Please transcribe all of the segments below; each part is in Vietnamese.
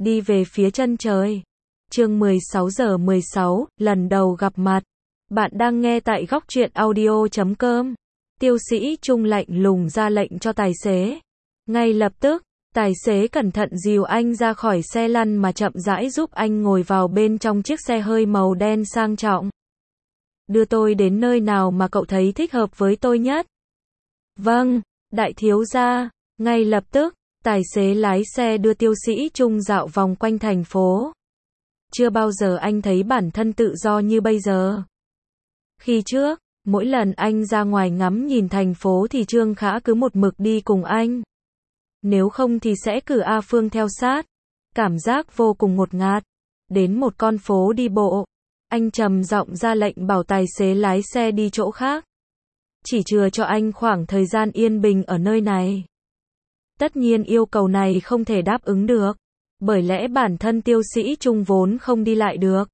đi về phía chân trời. Chương 16:16, lần đầu gặp mặt. Bạn đang nghe tại Góc Truyện Audio.com. Tiêu sĩ Trung lạnh lùng ra lệnh cho tài xế. Ngay lập tức, tài xế cẩn thận dìu anh ra khỏi xe lăn mà chậm rãi giúp anh ngồi vào bên trong chiếc xe hơi màu đen sang trọng. Đưa tôi đến nơi nào mà cậu thấy thích hợp với tôi nhất? Vâng, đại thiếu gia. Ngay lập tức, tài xế lái xe đưa Tiêu sĩ Trung dạo vòng quanh thành phố. Chưa bao giờ anh thấy bản thân tự do như bây giờ. Khi trước, mỗi lần anh ra ngoài ngắm nhìn thành phố thì Trương Khả cứ một mực đi cùng anh. Nếu không thì sẽ cử A Phương theo sát. Cảm giác vô cùng ngột ngạt. Đến một con phố đi bộ, anh trầm giọng ra lệnh bảo tài xế lái xe đi chỗ khác. Chỉ chừa cho anh khoảng thời gian yên bình ở nơi này. Tất nhiên yêu cầu này không thể đáp ứng được, bởi lẽ bản thân Tiêu sĩ Trung vốn không đi lại được.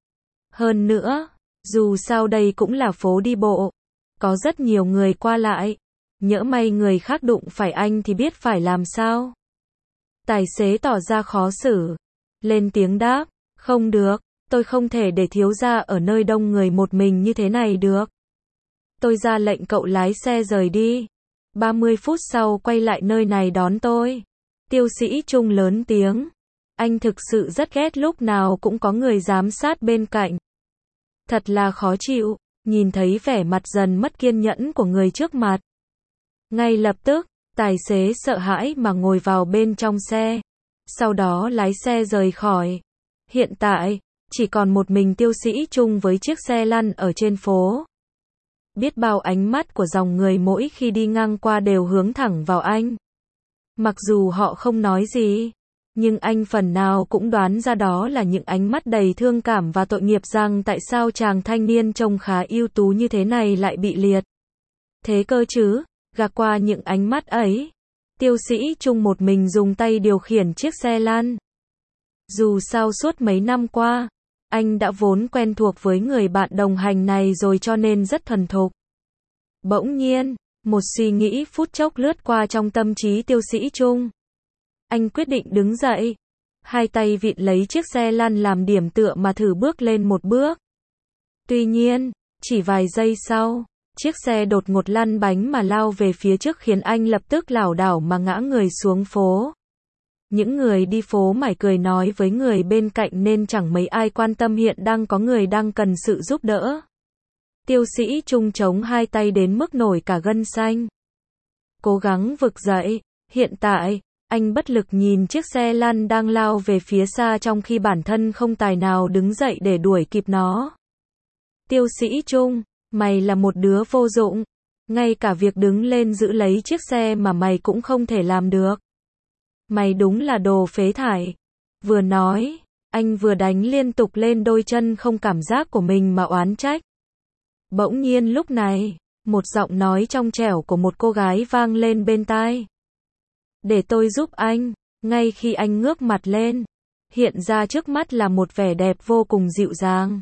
Hơn nữa, dù sao đây cũng là phố đi bộ, có rất nhiều người qua lại, nhỡ may người khác đụng phải anh thì biết phải làm sao. Tài xế tỏ ra khó xử, lên tiếng đáp, không được, tôi không thể để thiếu gia ở nơi đông người một mình như thế này được. Tôi ra lệnh cậu lái xe rời đi. 30 phút sau quay lại nơi này đón tôi. Tiêu sĩ Trung lớn tiếng. Anh thực sự rất ghét lúc nào cũng có người giám sát bên cạnh. Thật là khó chịu, nhìn thấy vẻ mặt dần mất kiên nhẫn của người trước mặt. Ngay lập tức, tài xế sợ hãi mà ngồi vào bên trong xe. Sau đó lái xe rời khỏi. Hiện tại, chỉ còn một mình Tiêu sĩ Trung với chiếc xe lăn ở trên phố. Biết bao ánh mắt của dòng người mỗi khi đi ngang qua đều hướng thẳng vào anh. Mặc dù họ không nói gì, nhưng anh phần nào cũng đoán ra đó là những ánh mắt đầy thương cảm và tội nghiệp rằng tại sao chàng thanh niên trông khá ưu tú như thế này lại bị liệt. Thế cơ chứ, gạt qua những ánh mắt ấy, Tiêu sĩ Trung một mình dùng tay điều khiển chiếc xe lăn. Dù sao suốt mấy năm qua, anh đã vốn quen thuộc với người bạn đồng hành này rồi cho nên rất thuần thục. Bỗng nhiên, một suy nghĩ phút chốc lướt qua trong tâm trí Tiêu sĩ Trung. Anh quyết định đứng dậy, hai tay vịn lấy chiếc xe lăn làm điểm tựa mà thử bước lên một bước. Tuy nhiên, chỉ vài giây sau, chiếc xe đột ngột lăn bánh mà lao về phía trước khiến anh lập tức lảo đảo mà ngã người xuống phố. Những người đi phố mải cười nói với người bên cạnh nên chẳng mấy ai quan tâm hiện đang có người đang cần sự giúp đỡ. Tiêu sĩ Trung chống hai tay đến mức nổi cả gân xanh. Cố gắng vực dậy, hiện tại, anh bất lực nhìn chiếc xe lăn đang lao về phía xa trong khi bản thân không tài nào đứng dậy để đuổi kịp nó. Tiêu sĩ Trung, mày là một đứa vô dụng. Ngay cả việc đứng lên giữ lấy chiếc xe mà mày cũng không thể làm được. Mày đúng là đồ phế thải. Vừa nói, anh vừa đánh liên tục lên đôi chân không cảm giác của mình mà oán trách. Bỗng nhiên lúc này, một giọng nói trong trẻo của một cô gái vang lên bên tai. Để tôi giúp anh. Ngay khi anh ngước mặt lên, hiện ra trước mắt là một vẻ đẹp vô cùng dịu dàng.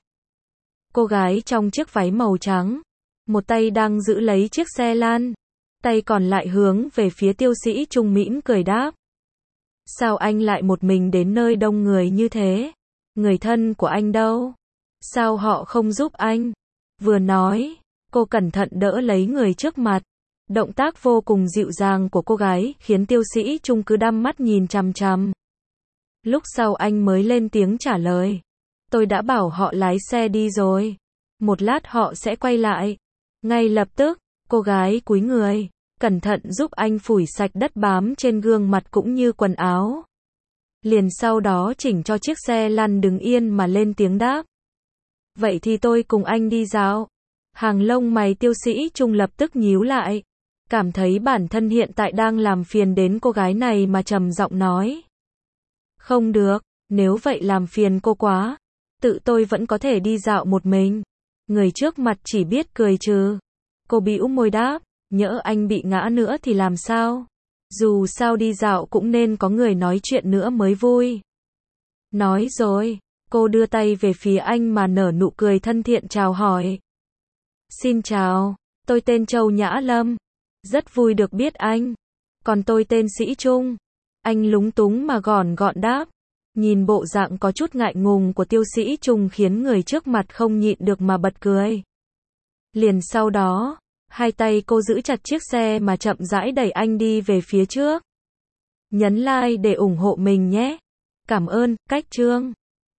Cô gái trong chiếc váy màu trắng, một tay đang giữ lấy chiếc xe lăn, tay còn lại hướng về phía Tiêu sĩ Trung mỉm cười đáp. Sao anh lại một mình đến nơi đông người như thế? Người thân của anh đâu? Sao họ không giúp anh? Vừa nói, cô cẩn thận đỡ lấy người trước mặt. Động tác vô cùng dịu dàng của cô gái khiến Tiêu sĩ Trung cứ đăm mắt nhìn chằm chằm. Lúc sau anh mới lên tiếng trả lời. Tôi đã bảo họ lái xe đi rồi. Một lát họ sẽ quay lại. Ngay lập tức, cô gái cúi người, cẩn thận giúp anh phủi sạch đất bám trên gương mặt cũng như quần áo. Liền sau đó chỉnh cho chiếc xe lăn đứng yên mà lên tiếng đáp. Vậy thì tôi cùng anh đi dạo. Hàng lông mày Tiêu sĩ Trung lập tức nhíu lại. Cảm thấy bản thân hiện tại đang làm phiền đến cô gái này mà trầm giọng nói. Không được, nếu vậy làm phiền cô quá. Tự tôi vẫn có thể đi dạo một mình. Người trước mặt chỉ biết cười trừ. Cô bĩu môi đáp. Nhỡ anh bị ngã nữa thì làm sao? Dù sao đi dạo cũng nên có người nói chuyện nữa mới vui. Nói rồi, cô đưa tay về phía anh mà nở nụ cười thân thiện chào hỏi. Xin chào, tôi tên Châu Nhã Lâm. Rất vui được biết anh. Còn tôi tên Sĩ Trung. Anh lúng túng mà gọn gọn đáp. Nhìn bộ dạng có chút ngại ngùng của Tiêu Sĩ Trung khiến người trước mặt không nhịn được mà bật cười. Liền sau đó, hai tay cô giữ chặt chiếc xe mà chậm rãi đẩy anh đi về phía trước. Nhấn like để ủng hộ mình nhé. Cảm ơn, Cách Trương.